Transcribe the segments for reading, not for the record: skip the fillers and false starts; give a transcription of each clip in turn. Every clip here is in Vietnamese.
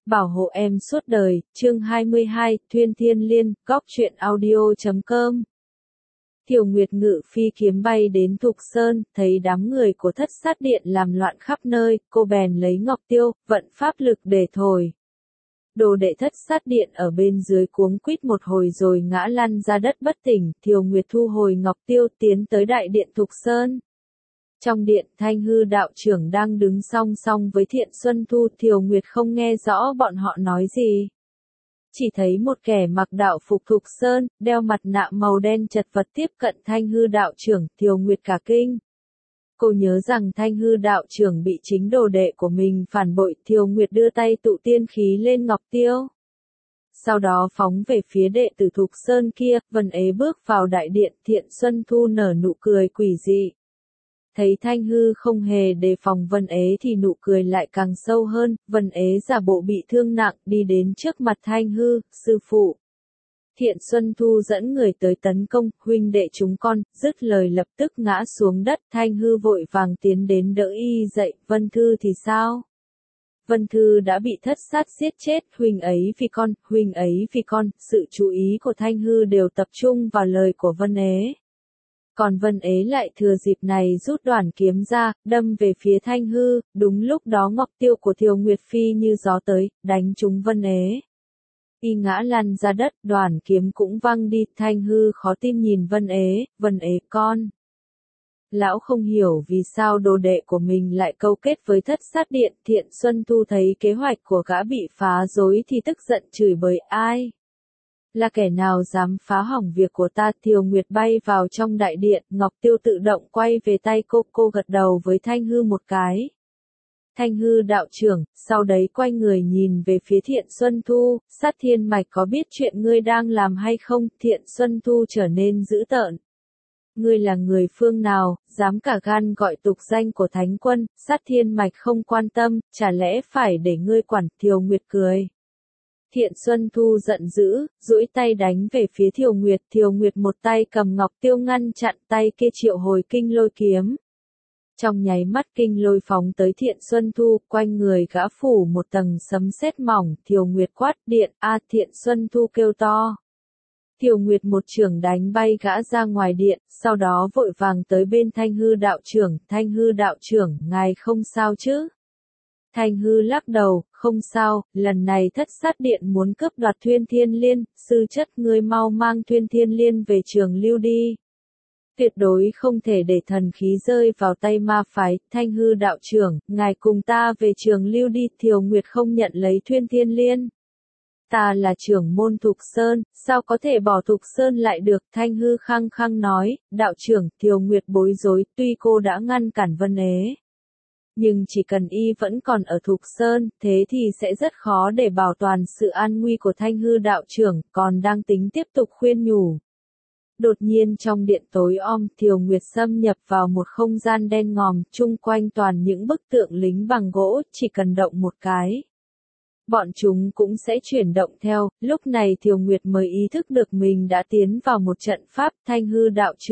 Bảo hộ em suốt đời, chương 22, Thuyên Thiên Liên, góc truyện audio.com. Thiều Nguyệt ngự phi kiếm bay đến Thục Sơn, thấy đám người của Thất Sát Điện làm loạn khắp nơi, cô bèn lấy ngọc tiêu, vận pháp lực để thổi. Đồ đệ Thất Sát Điện ở bên dưới cuống quýt một hồi rồi ngã lăn ra đất bất tỉnh, Thiều Nguyệt thu hồi ngọc tiêu tiến tới đại điện Thục Sơn. Trong điện, Thanh Hư đạo trưởng đang đứng song song với Thiện Xuân Thu, Thiều Nguyệt không nghe rõ bọn họ nói gì. Chỉ thấy một kẻ mặc đạo phục Thục Sơn, đeo mặt nạ màu đen chật vật tiếp cận Thanh Hư đạo trưởng, Thiều Nguyệt cả kinh. Cô nhớ rằng Thanh Hư đạo trưởng bị chính đồ đệ của mình phản bội, Thiều Nguyệt đưa tay tụ tiên khí lên ngọc tiêu. Sau đó phóng về phía đệ tử Thục Sơn kia, Vân Ế bước vào đại điện, Thiện Xuân Thu nở nụ cười quỷ dị. Thấy Thanh Hư không hề đề phòng Vân Ế thì nụ cười lại càng sâu hơn, Vân Ế giả bộ bị thương nặng đi đến trước mặt Thanh Hư, sư phụ. Thiện Xuân Thu dẫn người tới tấn công, huynh đệ chúng con, dứt lời lập tức ngã xuống đất, Thanh Hư vội vàng tiến đến đỡ y dậy, Vân Thư thì sao? Vân Thư đã bị Thất Sát giết chết, huynh ấy vì con, sự chú ý của Thanh Hư đều tập trung vào lời của Vân Ế. Còn Vân Ế lại thừa dịp này rút đoản kiếm ra, đâm về phía Thanh Hư, đúng lúc đó ngọc tiêu của Thiều Nguyệt phi như gió tới, đánh trúng Vân Ế. Y ngã lăn ra đất, đoản kiếm cũng văng đi, Thanh Hư khó tin nhìn Vân Ế con. Lão không hiểu vì sao đồ đệ của mình lại câu kết với Thất Sát Điện, Thiện Xuân Thu thấy kế hoạch của gã bị phá rối thì tức giận chửi bới ai. Là kẻ nào dám phá hỏng việc của ta? Thiều Nguyệt bay vào trong đại điện, ngọc tiêu tự động quay về tay cô gật đầu với Thanh Hư một cái. Thanh Hư đạo trưởng, sau đấy quay người nhìn về phía Thiện Xuân Thu, Sát Thiên Mạch có biết chuyện ngươi đang làm hay không? Thiện Xuân Thu trở nên dữ tợn. Ngươi là người phương nào, dám cả gan gọi tục danh của Thánh Quân? Sát Thiên Mạch không quan tâm, chả lẽ phải để ngươi quản? Thiều Nguyệt cười. Thiện Xuân Thu giận dữ, duỗi tay đánh về phía Thiều Nguyệt một tay cầm ngọc tiêu ngăn chặn, tay kia triệu hồi kinh lôi kiếm. Trong nháy mắt kinh lôi phóng tới Thiện Xuân Thu, quanh người gã phủ một tầng sấm sét mỏng, Thiều Nguyệt quát điện, Thiện Xuân Thu kêu to. Thiều Nguyệt một chưởng đánh bay gã ra ngoài điện, sau đó vội vàng tới bên Thanh Hư đạo trưởng, ngài không sao chứ? Thanh Hư lắc đầu, không sao, lần này Thất Sát Điện muốn cướp đoạt Thuyên Thiên Liên, sư chất ngươi mau mang Thuyên Thiên Liên về Trường Lưu đi. Tuyệt đối không thể để thần khí rơi vào tay ma phái, Thanh Hư đạo trưởng, ngài cùng ta về Trường Lưu đi, Thiều Nguyệt không nhận lấy Thuyên Thiên Liên. Ta là trưởng môn Thục Sơn, sao có thể bỏ Thục Sơn lại được? Thanh Hư khăng khăng nói, đạo trưởng, Thiều Nguyệt bối rối, tuy cô đã ngăn cản Vân Ế. Nhưng chỉ cần y vẫn còn ở Thục Sơn, thế thì sẽ rất khó để bảo toàn sự an nguy của Thanh Hư đạo trưởng, còn đang tính tiếp tục khuyên nhủ. Đột nhiên trong điện tối om, Thiều Nguyệt xâm nhập vào một không gian đen ngòm, chung quanh toàn những bức tượng lính bằng gỗ, chỉ cần động một cái. Bọn chúng cũng sẽ chuyển động theo, lúc này Thiều Nguyệt mới ý thức được mình đã tiến vào một trận pháp. Thanh Hư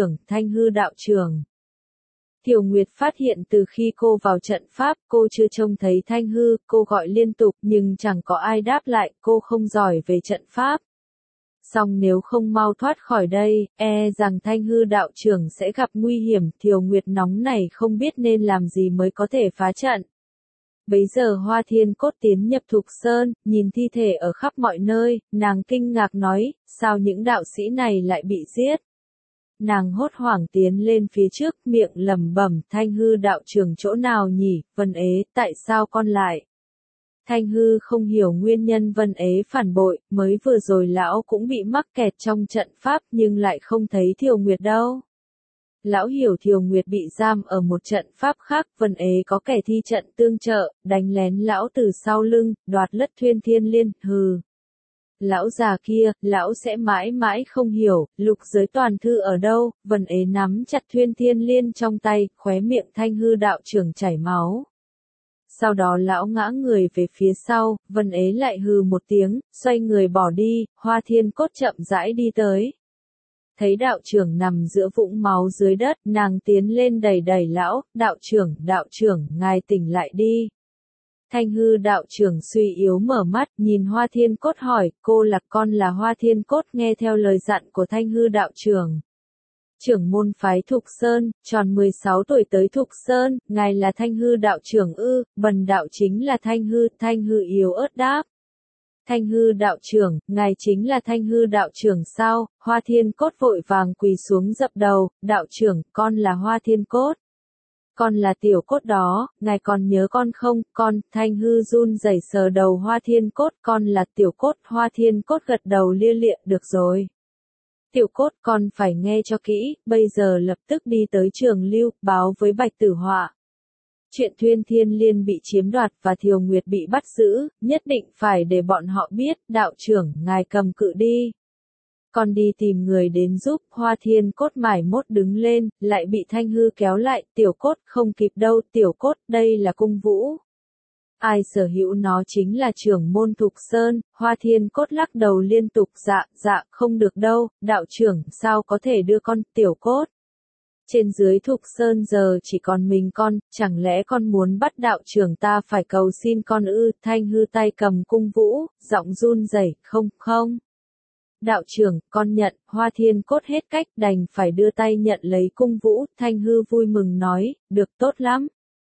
đạo trưởng. Thiều Nguyệt phát hiện từ khi cô vào trận pháp, cô chưa trông thấy Thanh Hư, cô gọi liên tục nhưng chẳng có ai đáp lại, cô không giỏi về trận pháp. Song nếu không mau thoát khỏi đây, rằng Thanh Hư đạo trưởng sẽ gặp nguy hiểm, Thiều Nguyệt nóng này không biết nên làm gì mới có thể phá trận. Bấy giờ Hoa Thiên Cốt tiến nhập Thục Sơn, nhìn thi thể ở khắp mọi nơi, nàng kinh ngạc nói, sao những đạo sĩ này lại bị giết? Nàng hốt hoảng tiến lên phía trước, miệng lẩm bẩm, Thanh Hư đạo trưởng chỗ nào nhỉ? Vân Ế, tại sao con lại? Thanh Hư không hiểu nguyên nhân Vân Ế phản bội, mới vừa rồi lão cũng bị mắc kẹt trong trận pháp nhưng lại không thấy Thiều Nguyệt đâu. Lão hiểu Thiều Nguyệt bị giam ở một trận pháp khác, Vân Ế có kẻ thi trận tương trợ, đánh lén lão từ sau lưng, đoạt lất Thuyên Thiên Liên, hừ. Lão già kia, lão sẽ mãi mãi không hiểu, lục giới toàn thư ở đâu? Vân Ế nắm chặt Thuyên Thiên Liên trong tay, khóe miệng Thanh Hư đạo trưởng chảy máu. Sau đó lão ngã người về phía sau, Vân Ế lại hừ một tiếng, xoay người bỏ đi, Hoa Thiên Cốt chậm rãi đi tới. Thấy đạo trưởng nằm giữa vũng máu dưới đất, nàng tiến lên đẩy lão, đạo trưởng, ngài tỉnh lại đi. Thanh hư đạo trưởng suy yếu mở mắt, nhìn Hoa Thiên Cốt hỏi, cô là con là Hoa Thiên Cốt nghe theo lời dặn của Thanh hư đạo trưởng. Trưởng môn phái Thục Sơn, tròn 16 tuổi tới Thục Sơn, ngài là Thanh hư đạo trưởng ư, bần đạo chính là Thanh hư yếu ớt đáp. Thanh hư đạo trưởng, ngài chính là Thanh hư đạo trưởng sao? Hoa Thiên Cốt vội vàng quỳ xuống dập đầu, đạo trưởng, con là Hoa Thiên Cốt. Con là tiểu cốt đó, ngài còn nhớ con không? Con, Thanh hư run rẩy sờ đầu Hoa Thiên Cốt, con là tiểu cốt, Hoa Thiên Cốt gật đầu lia lịa, được rồi. Tiểu cốt con phải nghe cho kỹ, bây giờ lập tức đi tới Trường Lưu, báo với Bạch Tử Họa. Chuyện Thuyên Thiên Liên bị chiếm đoạt và Thiều Nguyệt bị bắt giữ, nhất định phải để bọn họ biết, đạo trưởng, ngài cầm cự đi. Con đi tìm người đến giúp, Hoa Thiên Cốt mải mốt đứng lên, lại bị Thanh hư kéo lại, tiểu cốt, không kịp đâu, tiểu cốt, đây là cung vũ. Ai sở hữu nó chính là trưởng môn Thục Sơn, Hoa Thiên Cốt lắc đầu liên tục dạ, không được đâu, đạo trưởng, sao có thể đưa con, tiểu cốt. Trên dưới Thục Sơn giờ chỉ còn mình con, chẳng lẽ con muốn bắt đạo trưởng ta phải cầu xin con ư, Thanh hư tay cầm cung vũ, giọng run rẩy, không. Đạo trưởng, con nhận, Hoa Thiên Cốt hết cách đành phải đưa tay nhận lấy cung vũ, Thanh hư vui mừng nói, được tốt lắm.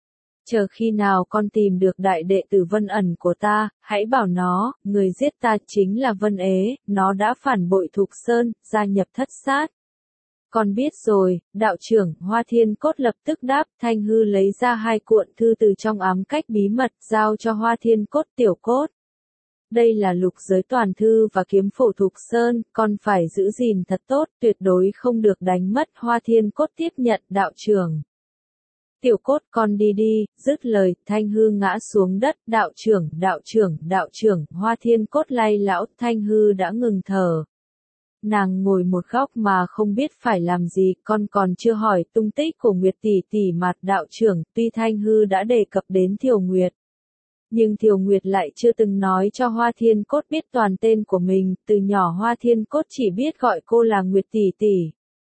Chờ khi nào con tìm được đại đệ tử Vân Ẩn của ta, hãy bảo nó, người giết ta chính là Vân Ế, nó đã phản bội Thục Sơn, gia nhập thất sát. Con biết rồi, đạo trưởng, Hoa Thiên Cốt lập tức đáp, Thanh hư lấy ra 2 cuộn thư từ trong ám cách bí mật, giao cho Hoa Thiên Cốt tiểu cốt. Đây là lục giới toàn thư và kiếm phổ Thục Sơn, con phải giữ gìn thật tốt, tuyệt đối không được đánh mất. Hoa Thiên Cốt tiếp nhận, đạo trưởng. Tiểu cốt con đi, dứt lời, Thanh hư ngã xuống đất, đạo trưởng, Hoa Thiên Cốt lay lão, Thanh hư đã ngừng thở. Nàng ngồi một góc mà không biết phải làm gì, con còn chưa hỏi tung tích của Nguyệt tỷ mặt đạo trưởng, tuy Thanh hư đã đề cập đến Thiều Nguyệt. Nhưng Thiều Nguyệt lại chưa từng nói cho Hoa Thiên Cốt biết toàn tên của mình, từ nhỏ Hoa Thiên Cốt chỉ biết gọi cô là Nguyệt tỷ.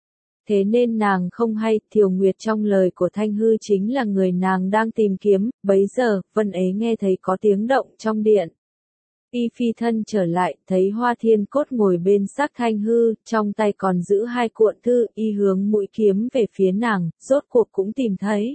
Thế nên nàng không hay, Thiều Nguyệt trong lời của Thanh hư chính là người nàng đang tìm kiếm, bấy giờ, Vân Ế nghe thấy có tiếng động trong điện. Y phi thân trở lại, thấy Hoa Thiên Cốt ngồi bên xác Thanh hư, trong tay còn giữ 2 cuộn thư, y hướng mũi kiếm về phía nàng, rốt cuộc cũng tìm thấy.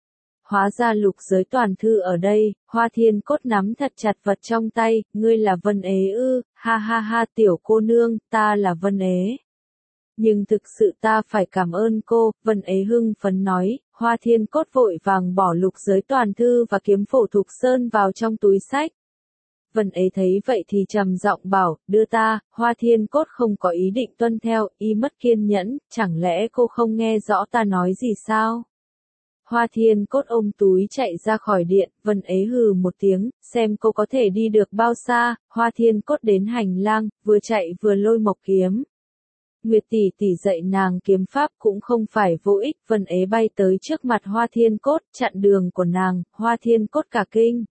Hóa ra lục giới toàn thư ở đây, Hoa Thiên Cốt nắm thật chặt vật trong tay, ngươi là Vân Ế ư, ha tiểu cô nương, ta là Vân Ế. Nhưng thực sự ta phải cảm ơn cô, Vân Ế hưng phấn nói, Hoa Thiên Cốt vội vàng bỏ lục giới toàn thư và kiếm phổ Thục Sơn vào trong túi sách. Vân Ế thấy vậy thì trầm giọng bảo, đưa ta, Hoa Thiên Cốt không có ý định tuân theo, y mất kiên nhẫn, chẳng lẽ cô không nghe rõ ta nói gì sao? Hoa Thiên Cốt ôm túi chạy ra khỏi điện, Vân Ế hừ một tiếng, xem cô có thể đi được bao xa, Hoa Thiên Cốt đến hành lang, vừa chạy vừa lôi mộc kiếm. Nguyệt tỷ dạy nàng kiếm pháp cũng không phải vô ích, Vân Ế bay tới trước mặt Hoa Thiên Cốt, chặn đường của nàng, Hoa Thiên Cốt cả kinh.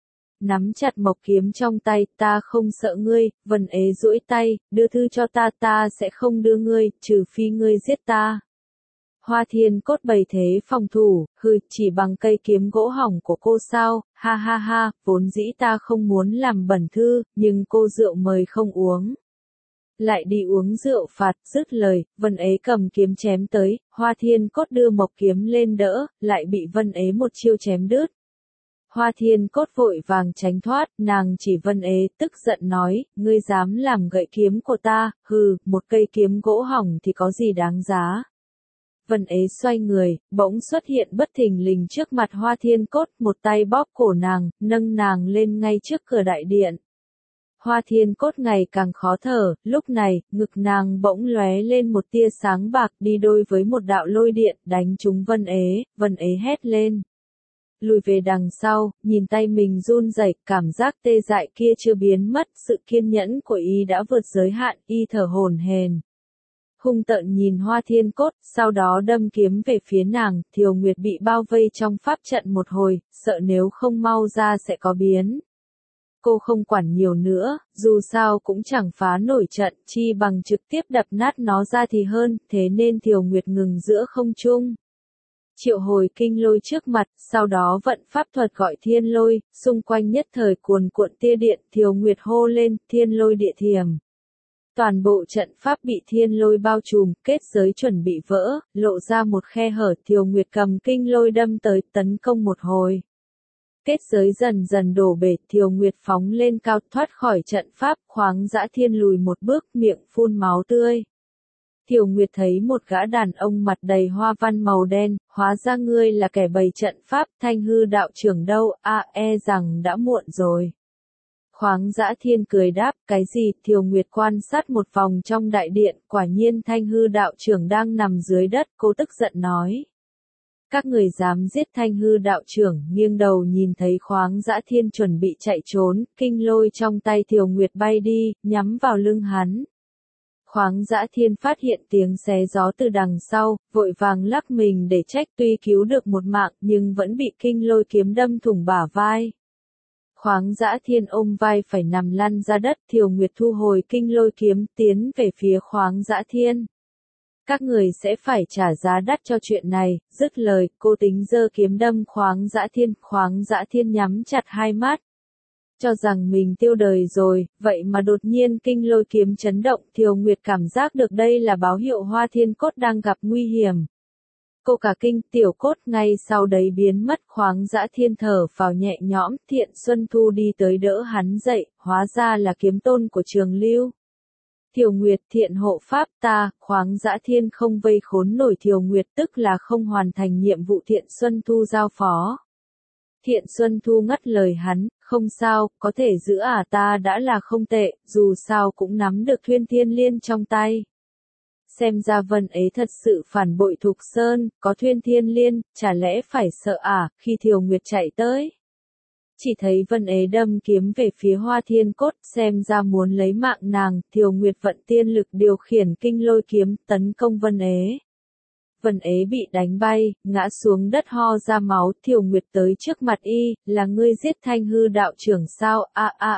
Nắm chặt mộc kiếm trong tay, ta không sợ ngươi, Vân Ế duỗi tay, đưa thư cho ta sẽ không đưa ngươi, trừ phi ngươi giết ta. Hoa Thiên Cốt bày thế phòng thủ, chỉ bằng cây kiếm gỗ hỏng của cô sao, ha, vốn dĩ ta không muốn làm bẩn thư, nhưng cô rượu mời không uống. Lại đi uống rượu phạt, dứt lời, Vân Ế cầm kiếm chém tới, Hoa Thiên Cốt đưa mộc kiếm lên đỡ, lại bị Vân Ế một chiêu chém đứt. Hoa Thiên Cốt vội vàng tránh thoát, nàng chỉ Vân Ế, tức giận nói, ngươi dám làm gậy kiếm của ta, một cây kiếm gỗ hỏng thì có gì đáng giá. Vân Ế xoay người, bỗng xuất hiện bất thình lình trước mặt Hoa Thiên Cốt, một tay bóp cổ nàng, nâng nàng lên ngay trước cửa đại điện. Hoa Thiên Cốt ngày càng khó thở, lúc này, ngực nàng bỗng lóe lên một tia sáng bạc đi đôi với một đạo lôi điện, đánh trúng Vân Ế hét lên. Lùi về đằng sau, nhìn tay mình run rẩy, cảm giác tê dại kia chưa biến mất, sự kiên nhẫn của y đã vượt giới hạn, y thở hổn hển. Hung tợn nhìn Hoa Thiên Cốt, sau đó đâm kiếm về phía nàng, Thiều Nguyệt bị bao vây trong pháp trận một hồi, sợ nếu không mau ra sẽ có biến. Cô không quản nhiều nữa, dù sao cũng chẳng phá nổi trận, chi bằng trực tiếp đập nát nó ra thì hơn, thế nên Thiều Nguyệt ngừng giữa không trung. triệu hồi kinh lôi trước mặt, sau đó vận pháp thuật gọi thiên lôi, xung quanh nhất thời cuồn cuộn tia điện, Thiều Nguyệt hô lên, thiên lôi địa thiểm. Toàn bộ trận pháp bị thiên lôi bao trùm, kết giới chuẩn bị vỡ, lộ ra một khe hở, Thiều Nguyệt cầm kinh lôi đâm tới, tấn công một hồi. Kết giới dần dần đổ bể, Thiều Nguyệt phóng lên cao, thoát khỏi trận pháp, Khoáng Dã Thiên lùi một bước, miệng phun máu tươi. Thiều Nguyệt thấy một gã đàn ông mặt đầy hoa văn màu đen, hóa ra ngươi là kẻ bày trận pháp, Thanh Hư đạo trưởng đâu, e rằng đã muộn rồi. Khoáng Dã Thiên cười đáp, cái gì, Thiều Nguyệt quan sát một vòng trong đại điện, quả nhiên Thanh Hư đạo trưởng đang nằm dưới đất, cô tức giận nói. Các người dám giết Thanh Hư đạo trưởng, nghiêng đầu nhìn thấy Khoáng Dã Thiên chuẩn bị chạy trốn, kinh lôi trong tay Thiều Nguyệt bay đi, nhắm vào lưng hắn. Khoáng Dã Thiên phát hiện tiếng xé gió từ đằng sau, vội vàng lắc mình để trách, tuy cứu được một mạng nhưng vẫn bị kinh lôi kiếm đâm thủng bả vai. Khoáng Dã Thiên ôm vai phải nằm lăn ra đất, Thiều Nguyệt thu hồi kinh lôi kiếm, tiến về phía Khoáng Dã Thiên. Các người sẽ phải trả giá đắt cho chuyện này, dứt lời, cô tính giơ kiếm đâm Khoáng Dã Thiên nhắm chặt hai mắt. Cho rằng mình tiêu đời rồi, vậy mà đột nhiên kinh lôi kiếm chấn động, Thiều Nguyệt cảm giác được đây là báo hiệu Hoa Thiên Cốt đang gặp nguy hiểm. Cô cả kinh, tiểu cốt ngay sau đấy biến mất, Khoáng Dã Thiên thở vào nhẹ nhõm, Thiện Xuân Thu đi tới đỡ hắn dậy, hóa ra là kiếm tôn của Trường Lưu. Thiều Nguyệt, thiện hộ pháp ta, Khoáng Dã Thiên không vây khốn nổi Thiều Nguyệt, tức là không hoàn thành nhiệm vụ Thiện Xuân Thu giao phó. Thiện Xuân Thu ngắt lời hắn, không sao, có thể giữ ta đã là không tệ, dù sao cũng nắm được Thuyên Thiên Liên trong tay. Xem ra Vân Ế thật sự phản bội Thục Sơn, có Thuyên Thiên Liên, chả lẽ phải sợ khi Thiều Nguyệt chạy tới. Chỉ thấy Vân Ế đâm kiếm về phía Hoa Thiên Cốt, xem ra muốn lấy mạng nàng, Thiều Nguyệt vận tiên lực điều khiển kinh lôi kiếm, tấn công Vân Ế. Vân Ế bị đánh bay, ngã xuống đất ho ra máu, Thiều Nguyệt tới trước mặt y, là ngươi giết Thanh Hư đạo trưởng sao,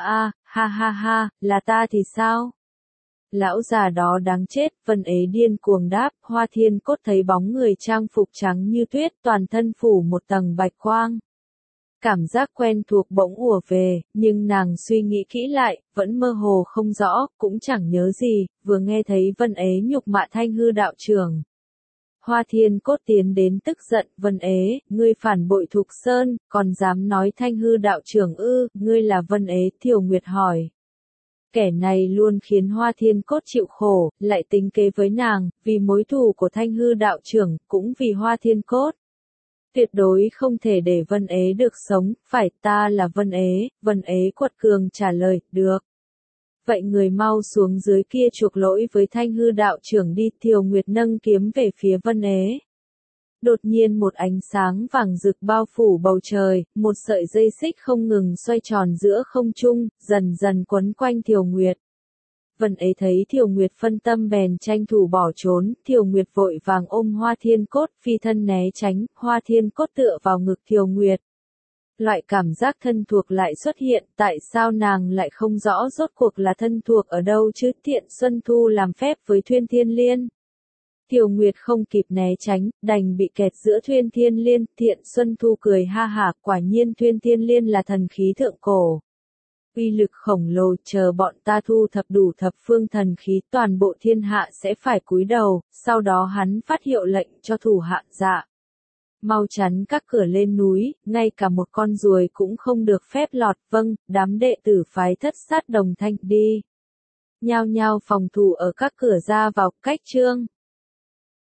ha, là ta thì sao? Lão già đó đáng chết, Vân Ế điên cuồng đáp, Hoa Thiên Cốt thấy bóng người trang phục trắng như tuyết, toàn thân phủ một tầng bạch quang. Cảm giác quen thuộc bỗng ùa về, nhưng nàng suy nghĩ kỹ lại, vẫn mơ hồ không rõ, cũng chẳng nhớ gì, vừa nghe thấy Vân Ế nhục mạ Thanh Hư đạo trưởng. Hoa Thiên Cốt tiến đến tức giận, Vân Ế, ngươi phản bội Thục Sơn, còn dám nói Thanh Hư đạo trưởng ngươi là Vân Ế, Thiều Nguyệt hỏi. Kẻ này luôn khiến Hoa Thiên Cốt chịu khổ, lại tính kế với nàng, vì mối thù của Thanh Hư đạo trưởng, cũng vì Hoa Thiên Cốt. Tuyệt đối không thể để Vân Ế được sống, phải ta là Vân Ế quật cường trả lời, được. Vậy người mau xuống dưới kia chuộc lỗi với Thanh Hư đạo trưởng đi, Thiều Nguyệt nâng kiếm về phía Vân Ế. Đột nhiên một ánh sáng vàng rực bao phủ bầu trời, một sợi dây xích không ngừng xoay tròn giữa không trung, dần dần quấn quanh Thiều Nguyệt. Vân Ế thấy Thiều Nguyệt phân tâm bèn tranh thủ bỏ trốn, Thiều Nguyệt vội vàng ôm Hoa Thiên Cốt, phi thân né tránh, Hoa Thiên Cốt tựa vào ngực Thiều Nguyệt. Loại cảm giác thân thuộc lại xuất hiện, tại sao nàng lại không rõ rốt cuộc là thân thuộc ở đâu chứ, Thiện Xuân Thu làm phép với Thuyên Thiên Liên. Thiều Nguyệt không kịp né tránh, đành bị kẹt giữa Thuyên Thiên Liên, Thiện Xuân Thu cười ha hả, quả nhiên Thuyên Thiên Liên là thần khí thượng cổ. Uy lực khổng lồ, chờ bọn ta thu thập đủ thập phương thần khí, toàn bộ thiên hạ sẽ phải cúi đầu, sau đó hắn phát hiệu lệnh cho thủ hạ dạ. Mau chắn các cửa lên núi, ngay cả một con ruồi cũng không được phép lọt, vâng, đám đệ tử phái Thất Sát Đồng Thanh đi. Nhao nhao phòng thủ ở các cửa ra vào, cách trương.